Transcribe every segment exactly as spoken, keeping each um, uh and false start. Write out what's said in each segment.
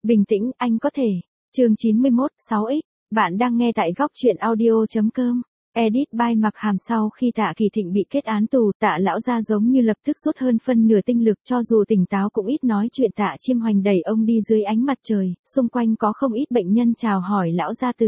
Bình tĩnh, anh có thể. Chương chín mươi mốt, sáu x. Bạn đang nghe tại góc truyện audio chấm com. Edit by Mặc Hàm. Sau khi Tạ Kỳ Thịnh bị kết án tù, Tạ lão gia giống như lập tức rút hơn phân nửa tinh lực, cho dù tỉnh táo cũng ít nói chuyện. Tạ Chiêm Hoành đẩy ông đi dưới ánh mặt trời, xung quanh có không ít bệnh nhân chào hỏi lão gia tử.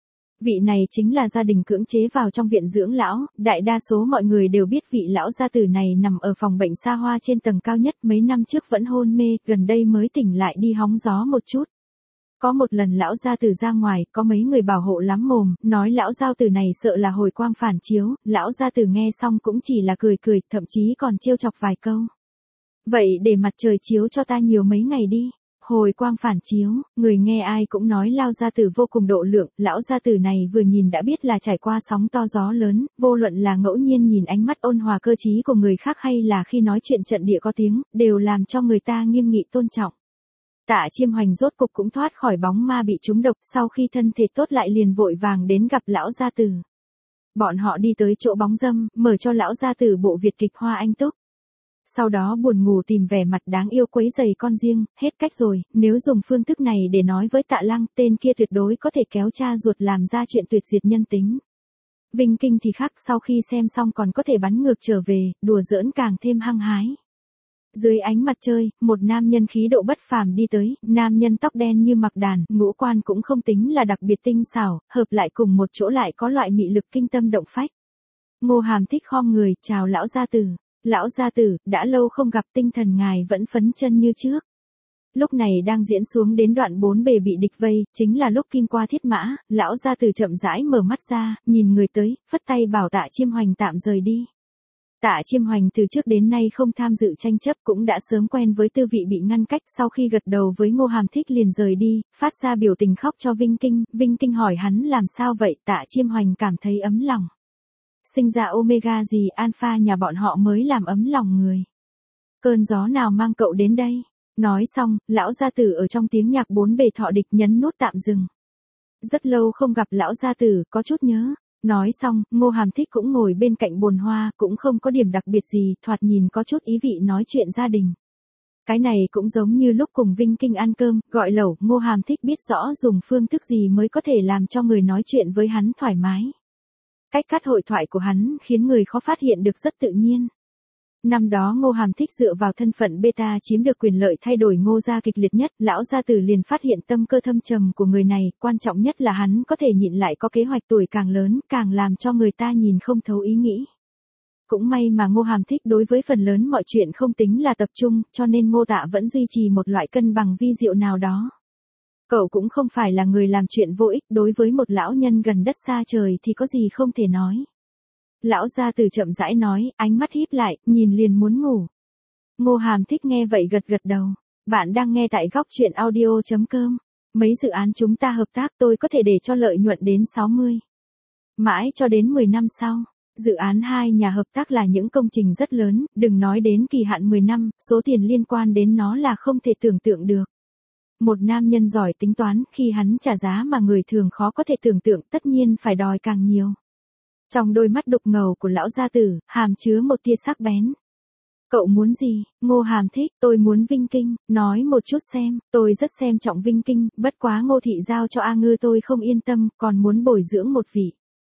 Vị này chính là gia đình cưỡng chế vào trong viện dưỡng lão, đại đa số mọi người đều biết vị lão gia tử này nằm ở phòng bệnh xa hoa trên tầng cao nhất, mấy năm trước vẫn hôn mê, gần đây mới tỉnh lại đi hóng gió một chút. Có một lần lão gia tử ra ngoài, có mấy người bảo hộ lắm mồm, nói lão gia tử này sợ là hồi quang phản chiếu, lão gia tử nghe xong cũng chỉ là cười cười, thậm chí còn trêu chọc vài câu. Vậy để mặt trời chiếu cho ta nhiều mấy ngày đi. Hồi quang phản chiếu, người nghe ai cũng nói lão gia tử vô cùng độ lượng, lão gia tử này vừa nhìn đã biết là trải qua sóng to gió lớn, vô luận là ngẫu nhiên nhìn ánh mắt ôn hòa cơ trí của người khác hay là khi nói chuyện trận địa có tiếng, đều làm cho người ta nghiêm nghị tôn trọng. Tạ Chiêm Hoành rốt cục cũng thoát khỏi bóng ma bị trúng độc, sau khi thân thể tốt lại liền vội vàng đến gặp lão gia tử. Bọn họ đi tới chỗ bóng dâm, mở cho lão gia tử bộ Việt kịch Hoa Anh Túc. Sau đó buồn ngủ tìm vẻ mặt đáng yêu quấy giày con riêng, hết cách rồi, nếu dùng phương thức này để nói với Tạ Lăng, tên kia tuyệt đối có thể kéo cha ruột làm ra chuyện tuyệt diệt nhân tính. Vinh Kinh thì khác, sau khi xem xong còn có thể bắn ngược trở về, đùa giỡn càng thêm hăng hái. Dưới ánh mặt trời, một nam nhân khí độ bất phàm đi tới, nam nhân tóc đen như mặc đàn, ngũ quan cũng không tính là đặc biệt tinh xảo, hợp lại cùng một chỗ lại có loại mị lực kinh tâm động phách. Ngô Hàm Thích khom người, chào lão gia tử. Lão gia tử, đã lâu không gặp, tinh thần ngài vẫn phấn chân như trước. Lúc này đang diễn xuống đến đoạn bốn bề bị địch vây, chính là lúc kim qua thiết mã, lão gia tử chậm rãi mở mắt ra, nhìn người tới, phất tay bảo Tạ Chiêm Hoành tạm rời đi. Tạ Chiêm Hoành từ trước đến nay không tham dự tranh chấp, cũng đã sớm quen với tư vị bị ngăn cách, sau khi gật đầu với Ngô Hàm Thích liền rời đi, phát ra biểu tình khóc cho Vinh Kinh. Vinh Kinh hỏi hắn làm sao vậy, Tạ Chiêm Hoành cảm thấy ấm lòng. Sinh ra Omega gì Alpha nhà bọn họ mới làm ấm lòng người. Cơn gió nào mang cậu đến đây? Nói xong, lão gia tử ở trong tiếng nhạc bốn bề thọ địch nhấn nút tạm dừng. Rất lâu không gặp lão gia tử, có chút nhớ. Nói xong, Ngô Hàm Thích cũng ngồi bên cạnh bồn hoa, cũng không có điểm đặc biệt gì, thoạt nhìn có chút ý vị nói chuyện gia đình. Cái này cũng giống như lúc cùng Vinh Kinh ăn cơm, gọi lẩu, Ngô Hàm Thích biết rõ dùng phương thức gì mới có thể làm cho người nói chuyện với hắn thoải mái. Cách cắt hội thoại của hắn khiến người khó phát hiện được rất tự nhiên. Năm đó Ngô Hàm Thích dựa vào thân phận beta chiếm được quyền lợi thay đổi Ngô gia kịch liệt nhất, lão gia tử liền phát hiện tâm cơ thâm trầm của người này, quan trọng nhất là hắn có thể nhịn lại có kế hoạch, tuổi càng lớn, càng làm cho người ta nhìn không thấu ý nghĩ. Cũng may mà Ngô Hàm Thích đối với phần lớn mọi chuyện không tính là tập trung, cho nên Ngô Tạ vẫn duy trì một loại cân bằng vi diệu nào đó. Cậu cũng không phải là người làm chuyện vô ích, đối với một lão nhân gần đất xa trời thì có gì không thể nói. Lão gia tử chậm rãi nói, ánh mắt híp lại, nhìn liền muốn ngủ. Ngô Hàm Thích nghe vậy gật gật đầu. Bạn đang nghe tại góc truyện audio chấm com. Mấy dự án chúng ta hợp tác tôi có thể để cho lợi nhuận đến sáu mươi. Mãi cho đến mười năm sau. Dự án hai nhà hợp tác là những công trình rất lớn, đừng nói đến kỳ hạn mười năm, số tiền liên quan đến nó là không thể tưởng tượng được. Một nam nhân giỏi tính toán, khi hắn trả giá mà người thường khó có thể tưởng tượng, tất nhiên phải đòi càng nhiều. Trong đôi mắt đục ngầu của lão gia tử, hàm chứa một tia sắc bén. Cậu muốn gì? Ngô Hàm Thích, tôi muốn Vinh Kinh, nói một chút xem, tôi rất xem trọng Vinh Kinh, bất quá Ngô thị giao cho A Ngư tôi không yên tâm, còn muốn bồi dưỡng một vị.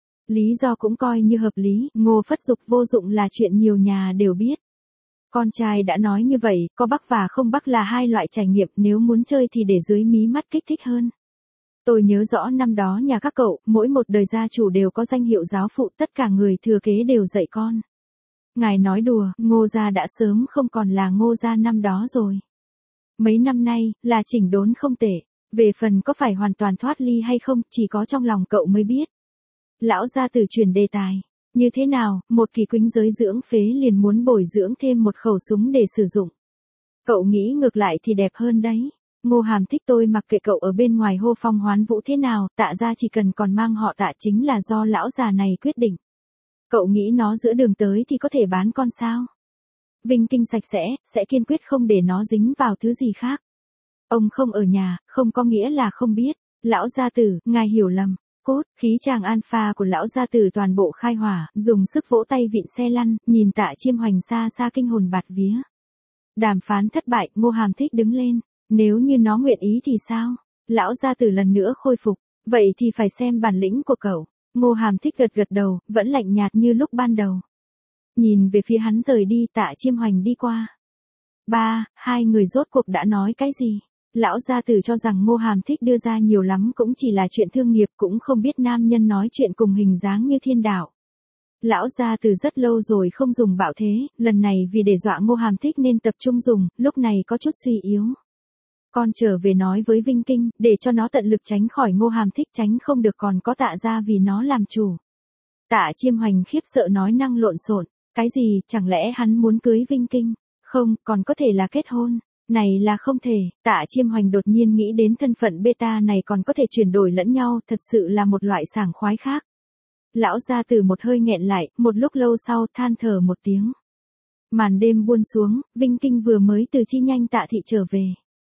Lý do cũng coi như hợp lý, Ngô Phất Dục vô dụng là chuyện nhiều nhà đều biết. Con trai đã nói như vậy, có bắc và không bắc là hai loại trải nghiệm, nếu muốn chơi thì để dưới mí mắt kích thích hơn. Tôi nhớ rõ năm đó nhà các cậu, mỗi một đời gia chủ đều có danh hiệu giáo phụ, tất cả người thừa kế đều dạy con. Ngài nói đùa, Ngô gia đã sớm không còn là Ngô gia năm đó rồi. Mấy năm nay, là chỉnh đốn không tệ. Về phần có phải hoàn toàn thoát ly hay không, chỉ có trong lòng cậu mới biết. Lão gia tử chuyển đề tài. Như thế nào, một kỳ quýnh giới dưỡng phế liền muốn bồi dưỡng thêm một khẩu súng để sử dụng. Cậu nghĩ ngược lại thì đẹp hơn đấy. Ngô Hàm Thích, tôi mặc kệ cậu ở bên ngoài hô phong hoán vũ thế nào, Tạ ra chỉ cần còn mang họ Tạ chính là do lão già này quyết định. Cậu nghĩ nó giữa đường tới thì có thể bán con sao? Vinh Kinh sạch sẽ, sẽ kiên quyết không để nó dính vào thứ gì khác. Ông không ở nhà, không có nghĩa là không biết. Lão gia tử, ngài hiểu lầm. Cốt, khí chàng alpha của lão gia tử toàn bộ khai hỏa, dùng sức vỗ tay vịn xe lăn, nhìn Tạ Chiêm Hoành xa xa kinh hồn bạt vía. Đàm phán thất bại, Ngô Hàm Thích đứng lên. Nếu như nó nguyện ý thì sao? Lão gia tử lần nữa khôi phục. Vậy thì phải xem bản lĩnh của cậu. Ngô Hàm Thích gật gật đầu, vẫn lạnh nhạt như lúc ban đầu. Nhìn về phía hắn rời đi, Tạ Chiêm Hoành đi qua. Ba, hai người rốt cuộc đã nói cái gì? Lão gia tử cho rằng Ngô Hàm Thích đưa ra nhiều lắm cũng chỉ là chuyện thương nghiệp, cũng không biết nam nhân nói chuyện cùng hình dáng như thiên đạo. Lão gia tử rất lâu rồi không dùng bạo thế, lần này vì để dọa Ngô Hàm Thích nên tập trung dùng, lúc này có chút suy yếu. Con trở về nói với Vinh Kinh, để cho nó tận lực tránh khỏi Ngô Hàm Thích, tránh không được còn có Tạ gia vì nó làm chủ. Tạ Chiêm Hoành khiếp sợ nói năng lộn xộn, cái gì, chẳng lẽ hắn muốn cưới Vinh Kinh? Không, còn có thể là kết hôn. Này là không thể, Tạ Chiêm Hoành đột nhiên nghĩ đến thân phận beta này còn có thể chuyển đổi lẫn nhau, thật sự là một loại sảng khoái khác. Lão gia tử một hơi nghẹn lại, một lúc lâu sau than thở một tiếng. Màn đêm buông xuống, Vinh Kinh vừa mới từ Chi Nhanh Tạ thị trở về.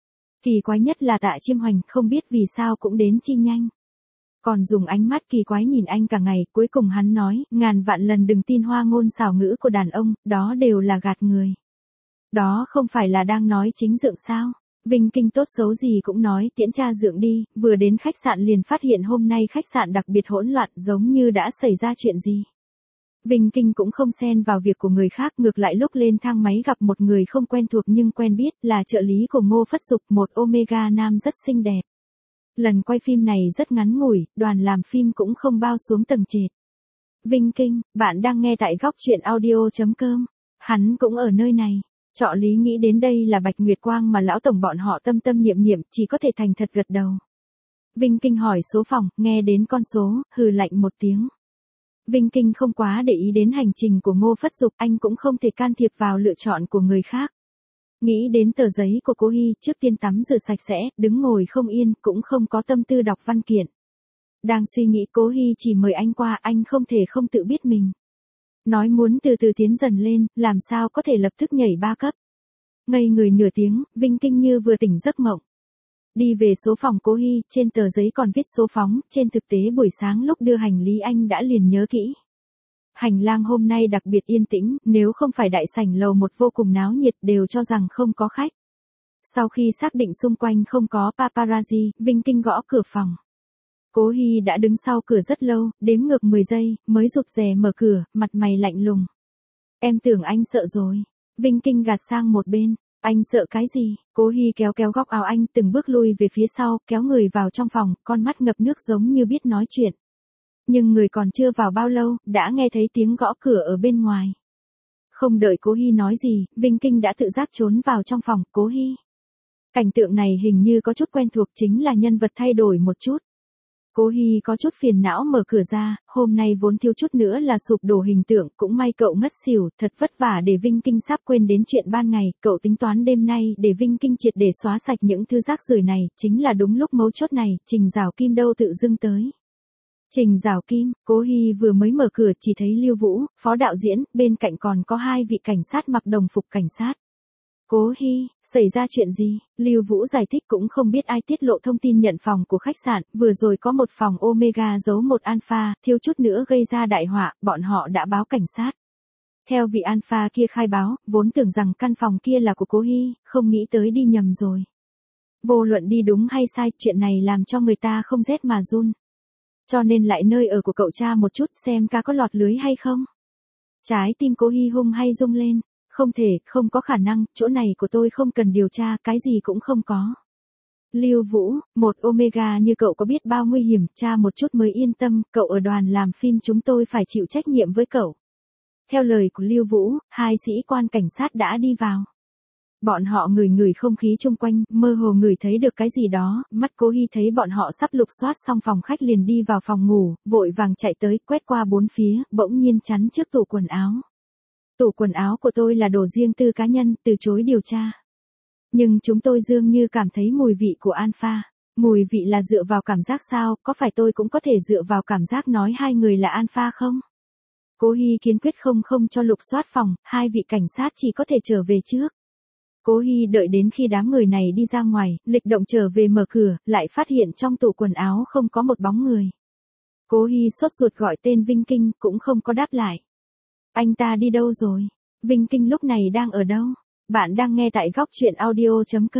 Kỳ quái nhất là Tạ Chiêm Hoành không biết vì sao cũng đến Chi Nhanh. Còn dùng ánh mắt kỳ quái nhìn anh cả ngày, cuối cùng hắn nói, ngàn vạn lần đừng tin hoa ngôn xảo ngữ của đàn ông, đó đều là gạt người. Đó không phải là đang nói chính Dượng sao? Vinh Kinh tốt xấu gì cũng nói tiễn cha Dượng đi, vừa đến khách sạn liền phát hiện hôm nay khách sạn đặc biệt hỗn loạn, giống như đã xảy ra chuyện gì. Vinh Kinh cũng không xen vào việc của người khác, ngược lại lúc lên thang máy gặp một người không quen thuộc nhưng quen biết, là trợ lý của Ngô Phất Dục, một Omega nam rất xinh đẹp. Lần quay phim này rất ngắn ngủi, đoàn làm phim cũng không bao xuống tầng trệt. Vinh Kinh, bạn đang nghe tại góc truyện audio chấm com. Hắn cũng ở nơi này. Trợ lý nghĩ đến đây là Bạch Nguyệt Quang mà lão tổng bọn họ tâm tâm niệm niệm, chỉ có thể thành thật gật đầu. Vinh Kinh hỏi số phòng, nghe đến con số, hừ lạnh một tiếng. Vinh Kinh không quá để ý đến hành trình của Ngô Phất Dục, anh cũng không thể can thiệp vào lựa chọn của người khác. Nghĩ đến tờ giấy của cô Hy, trước tiên tắm rửa sạch sẽ, đứng ngồi không yên, cũng không có tâm tư đọc văn kiện. Đang suy nghĩ Cố Hy chỉ mời anh qua, anh không thể không tự biết mình. Nói muốn từ từ tiến dần lên, làm sao có thể lập tức nhảy ba cấp. Ngây người nửa tiếng, Vinh Kinh như vừa tỉnh giấc mộng. Đi về số phòng Cố Hy, trên tờ giấy còn viết số phóng, trên thực tế buổi sáng lúc đưa hành lý anh đã liền nhớ kỹ. Hành lang hôm nay đặc biệt yên tĩnh, nếu không phải đại sảnh lầu một vô cùng náo nhiệt đều cho rằng không có khách. Sau khi xác định xung quanh không có paparazzi, Vinh Kinh gõ cửa phòng. Cố Hy đã đứng sau cửa rất lâu, đếm ngược mười giây, mới rụt rè mở cửa, mặt mày lạnh lùng. Em tưởng anh sợ rồi. Vinh Kinh gạt sang một bên. Anh sợ cái gì? Cố Hy kéo kéo góc áo anh, từng bước lui về phía sau, kéo người vào trong phòng, con mắt ngập nước giống như biết nói chuyện. Nhưng người còn chưa vào bao lâu, đã nghe thấy tiếng gõ cửa ở bên ngoài. Không đợi Cố Hy nói gì, Vinh Kinh đã tự giác trốn vào trong phòng. Cố Hy. Cảnh tượng này hình như có chút quen thuộc, chính là nhân vật thay đổi một chút. Cố Hy có chút phiền não mở cửa ra, hôm nay vốn thiếu chút nữa là sụp đổ hình tượng, cũng may cậu ngất xỉu, thật vất vả để Vinh Kinh sắp quên đến chuyện ban ngày, cậu tính toán đêm nay để Vinh Kinh triệt để xóa sạch những thứ rác rưởi này, chính là đúng lúc mấu chốt này, Trình Giảo Kim đâu tự dưng tới. Trình Giảo Kim, Cố Hy vừa mới mở cửa chỉ thấy Lưu Vũ, phó đạo diễn, bên cạnh còn có hai vị cảnh sát mặc đồng phục cảnh sát. Cố Hy, xảy ra chuyện gì? Lưu Vũ giải thích cũng không biết ai tiết lộ thông tin nhận phòng của khách sạn, vừa rồi có một phòng Omega giấu một Alpha, thiếu chút nữa gây ra đại họa, bọn họ đã báo cảnh sát. Theo vị Alpha kia khai báo, vốn tưởng rằng căn phòng kia là của Cố Hy, không nghĩ tới đi nhầm rồi. Vô luận đi đúng hay sai, chuyện này làm cho người ta không rét mà run. Cho nên lại nơi ở của cậu cha một chút xem ca có lọt lưới hay không. Trái tim Cố Hy hung hay rung lên. Không thể, không có khả năng, chỗ này của tôi không cần điều tra, cái gì cũng không có. Lưu Vũ, một Omega như cậu có biết bao nguy hiểm, tra một chút mới yên tâm, cậu ở đoàn làm phim chúng tôi phải chịu trách nhiệm với cậu. Theo lời của Lưu Vũ, hai sĩ quan cảnh sát đã đi vào. Bọn họ ngửi ngửi không khí chung quanh, mơ hồ ngửi thấy được cái gì đó, mắt Cố Hy thấy bọn họ sắp lục soát xong phòng khách liền đi vào phòng ngủ, vội vàng chạy tới, quét qua bốn phía, bỗng nhiên chắn trước tủ quần áo. Tủ quần áo của tôi là đồ riêng tư cá nhân, từ chối điều tra. Nhưng chúng tôi dường như cảm thấy mùi vị của Alpha. Mùi vị là dựa vào cảm giác sao, có phải tôi cũng có thể dựa vào cảm giác nói hai người là Alpha không? Cố Hy kiên quyết không không cho lục soát phòng, hai vị cảnh sát chỉ có thể trở về trước. Cố Hy đợi đến khi đám người này đi ra ngoài, lịch động trở về mở cửa, lại phát hiện trong tủ quần áo không có một bóng người. Cố Hy sốt ruột gọi tên Vinh Kinh, cũng không có đáp lại. Anh ta đi đâu rồi? Vinh Kinh lúc này đang ở đâu? Bạn đang nghe tại góc truyện audio chấm com.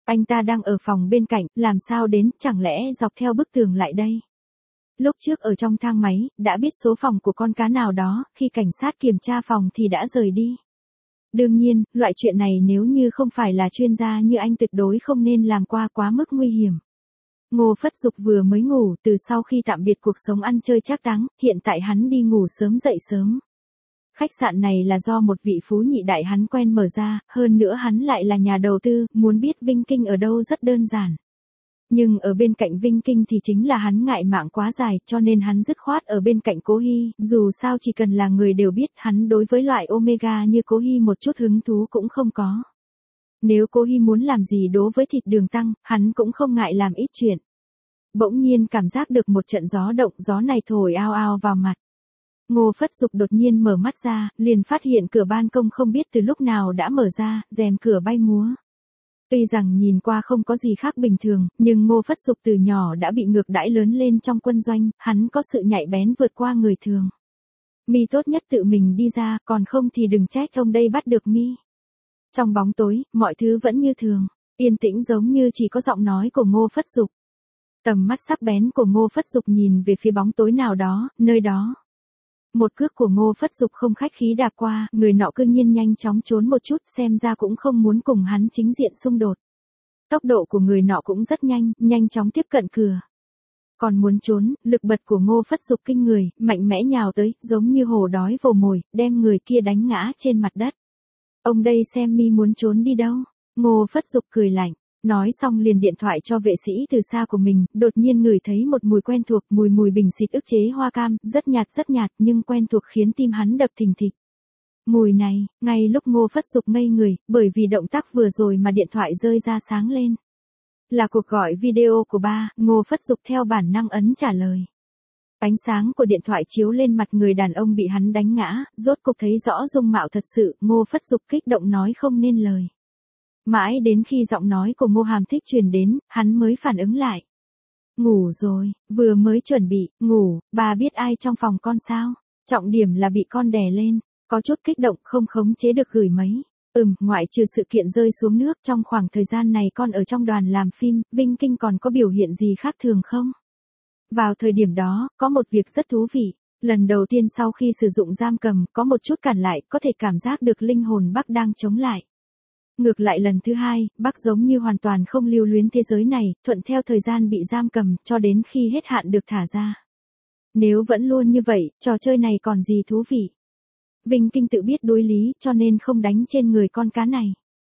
Anh ta đang ở phòng bên cạnh, làm sao đến, chẳng lẽ dọc theo bức tường lại đây. Lúc trước ở trong thang máy, đã biết số phòng của con cá nào đó, khi cảnh sát kiểm tra phòng thì đã rời đi. Đương nhiên, loại chuyện này nếu như không phải là chuyên gia như anh tuyệt đối không nên làm qua quá mức nguy hiểm. Ngô Phất Dục vừa mới ngủ từ sau khi tạm biệt cuộc sống ăn chơi trác táng, hiện tại hắn đi ngủ sớm dậy sớm. Khách sạn này là do một vị phú nhị đại hắn quen mở ra, hơn nữa hắn lại là nhà đầu tư, muốn biết Vinh Kinh ở đâu rất đơn giản. Nhưng ở bên cạnh Vinh Kinh thì chính là hắn ngại mạng quá dài, cho nên hắn dứt khoát ở bên cạnh Cố Hy, dù sao chỉ cần là người đều biết hắn đối với loại Omega như Cố Hy một chút hứng thú cũng không có. Nếu Cố Hy muốn làm gì đố với thịt đường tăng, hắn cũng không ngại làm ít chuyện. Bỗng nhiên cảm giác được một trận gió động, gió này thổi ao ao vào mặt. Ngô Phất Dục đột nhiên mở mắt ra, liền phát hiện cửa ban công không biết từ lúc nào đã mở ra, rèm cửa bay múa. Tuy rằng nhìn qua không có gì khác bình thường, nhưng Ngô Phất Dục từ nhỏ đã bị ngược đãi lớn lên trong quân doanh, hắn có sự nhạy bén vượt qua người thường. Mi tốt nhất tự mình đi ra, còn không thì đừng trách ông đây bắt được Mi. Trong bóng tối, mọi thứ vẫn như thường, yên tĩnh giống như chỉ có giọng nói của Ngô Phất Dục. Tầm mắt sắc bén của Ngô Phất Dục nhìn về phía bóng tối nào đó, nơi đó. Một cước của Ngô Phất Dục không khách khí đạp qua, người nọ cư nhiên nhanh chóng trốn một chút, xem ra cũng không muốn cùng hắn chính diện xung đột. Tốc độ của người nọ cũng rất nhanh, nhanh chóng tiếp cận cửa. Còn muốn trốn, lực bật của Ngô Phất Dục kinh người, mạnh mẽ nhào tới, giống như hổ đói vồ mồi, đem người kia đánh ngã trên mặt đất. Ông đây xem Mi muốn trốn đi đâu? Ngô Phất Dục cười lạnh. Nói xong liền điện thoại cho vệ sĩ từ xa của mình, đột nhiên ngửi thấy một mùi quen thuộc, mùi mùi bình xịt ức chế hoa cam, rất nhạt rất nhạt nhưng quen thuộc khiến tim hắn đập thình thịch. Mùi này, ngay lúc Ngô Phất Dục ngây người, bởi vì động tác vừa rồi mà điện thoại rơi ra sáng lên. Là cuộc gọi video của ba, Ngô Phất Dục theo bản năng ấn trả lời. Ánh sáng của điện thoại chiếu lên mặt người đàn ông bị hắn đánh ngã, rốt cục thấy rõ dung mạo thật sự, Ngô Phất Dục kích động nói không nên lời. Mãi đến khi giọng nói của Ngô Hàm Thích truyền đến, hắn mới phản ứng lại. Ngủ rồi, vừa mới chuẩn bị, ngủ, bà biết ai trong phòng con sao? Trọng điểm là bị con đè lên, có chút kích động không khống chế được gửi mấy. Ừm, ngoại trừ sự kiện rơi xuống nước trong khoảng thời gian này con ở trong đoàn làm phim, Vinh Kinh còn có biểu hiện gì khác thường không? Vào thời điểm đó, có một việc rất thú vị. Lần đầu tiên sau khi sử dụng giam cầm, có một chút cản lại, có thể cảm giác được linh hồn Bắc đang chống lại. Ngược lại lần thứ hai, Bắc giống như hoàn toàn không lưu luyến thế giới này, thuận theo thời gian bị giam cầm, cho đến khi hết hạn được thả ra. Nếu vẫn luôn như vậy, trò chơi này còn gì thú vị. Vinh Kinh tự biết đối lý, cho nên không đánh trên người con cá này.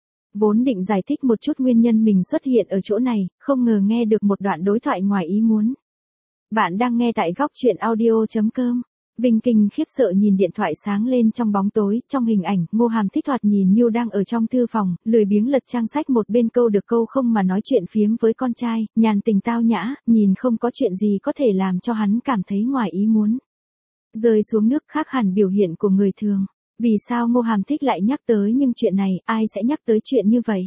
Vốn định giải thích một chút nguyên nhân mình xuất hiện ở chỗ này, không ngờ nghe được một đoạn đối thoại ngoài ý muốn. Bạn đang nghe tại góc truyện audio chấm com. Vinh Kinh khiếp sợ nhìn điện thoại sáng lên trong bóng tối, trong hình ảnh, Ngô Hàm Thích thoạt nhìn như đang ở trong thư phòng, lười biếng lật trang sách một bên câu được câu không mà nói chuyện phiếm với con trai, nhàn tình tao nhã, nhìn không có chuyện gì có thể làm cho hắn cảm thấy ngoài ý muốn. Rơi xuống nước khác hẳn biểu hiện của người thường. Vì sao Ngô Hàm Thích lại nhắc tới nhưng chuyện này, ai sẽ nhắc tới chuyện như vậy?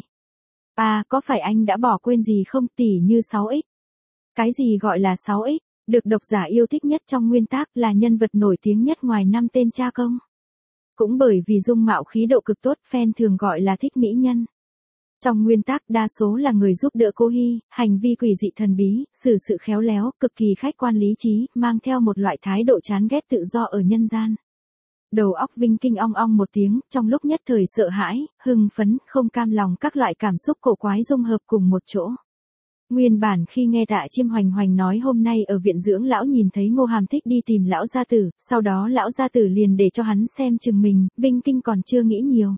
À, có phải anh đã bỏ quên gì không, tỉ như sáu x? Cái gì gọi là sáu x? Được độc giả yêu thích nhất trong nguyên tác là nhân vật nổi tiếng nhất ngoài năm tên cha công. Cũng bởi vì dung mạo khí độ cực tốt, fan thường gọi là thích mỹ nhân. Trong nguyên tác đa số là người giúp đỡ Cố Hy, hành vi quỷ dị thần bí, xử sự khéo léo, cực kỳ khách quan lý trí, mang theo một loại thái độ chán ghét tự do ở nhân gian. Đầu óc Vinh Kinh ong ong một tiếng, trong lúc nhất thời sợ hãi, hưng phấn, không cam lòng các loại cảm xúc cổ quái dung hợp cùng một chỗ. Nguyên bản khi nghe Tạ Chiêm Hoành Hoành nói hôm nay ở viện dưỡng lão nhìn thấy Ngô Hàm Thích đi tìm lão gia tử, sau đó lão gia tử liền để cho hắn xem chừng mình, Vinh Kinh còn chưa nghĩ nhiều.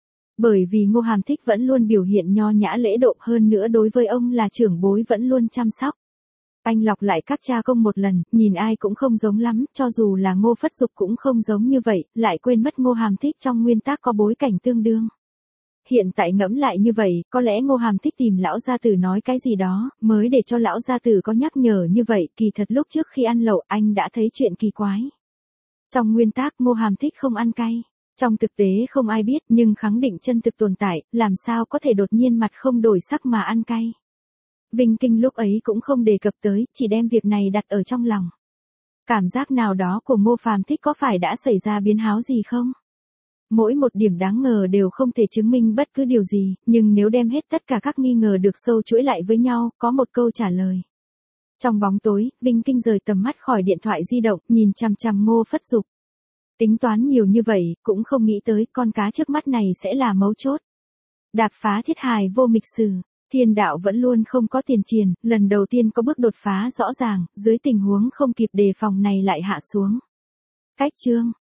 Bởi vì Ngô Hàm Thích vẫn luôn biểu hiện nho nhã lễ độ, hơn nữa đối với ông là trưởng bối vẫn luôn chăm sóc. Anh lọc lại các cha công một lần, nhìn ai cũng không giống lắm, cho dù là Ngô Phất Dục cũng không giống như vậy, lại quên mất Ngô Hàm Thích trong nguyên tác có bối cảnh tương đương. Hiện tại ngẫm lại như vậy, có lẽ Ngô Hàm Thích tìm lão gia tử nói cái gì đó, mới để cho lão gia tử có nhắc nhở như vậy, kỳ thật lúc trước khi ăn lẩu anh đã thấy chuyện kỳ quái. Trong nguyên tác Ngô Hàm Thích không ăn cay, trong thực tế không ai biết nhưng khẳng định chân thực tồn tại, làm sao có thể đột nhiên mặt không đổi sắc mà ăn cay. Vinh Kinh lúc ấy cũng không đề cập tới, chỉ đem việc này đặt ở trong lòng. Cảm giác nào đó của Ngô Phàm Thích có phải đã xảy ra biến háo gì không? Mỗi một điểm đáng ngờ đều không thể chứng minh bất cứ điều gì, nhưng nếu đem hết tất cả các nghi ngờ được sâu chuỗi lại với nhau, có một câu trả lời. Trong bóng tối, Vinh Kinh rời tầm mắt khỏi điện thoại di động, nhìn chằm chằm Ngô Phất Dục. Tính toán nhiều như vậy, cũng không nghĩ tới con cá trước mắt này sẽ là mấu chốt. Đạp phá thiết hài vô mịch sử, thiên đạo vẫn luôn không có tiền triền, lần đầu tiên có bước đột phá rõ ràng, dưới tình huống không kịp đề phòng này lại hạ xuống. Cách chương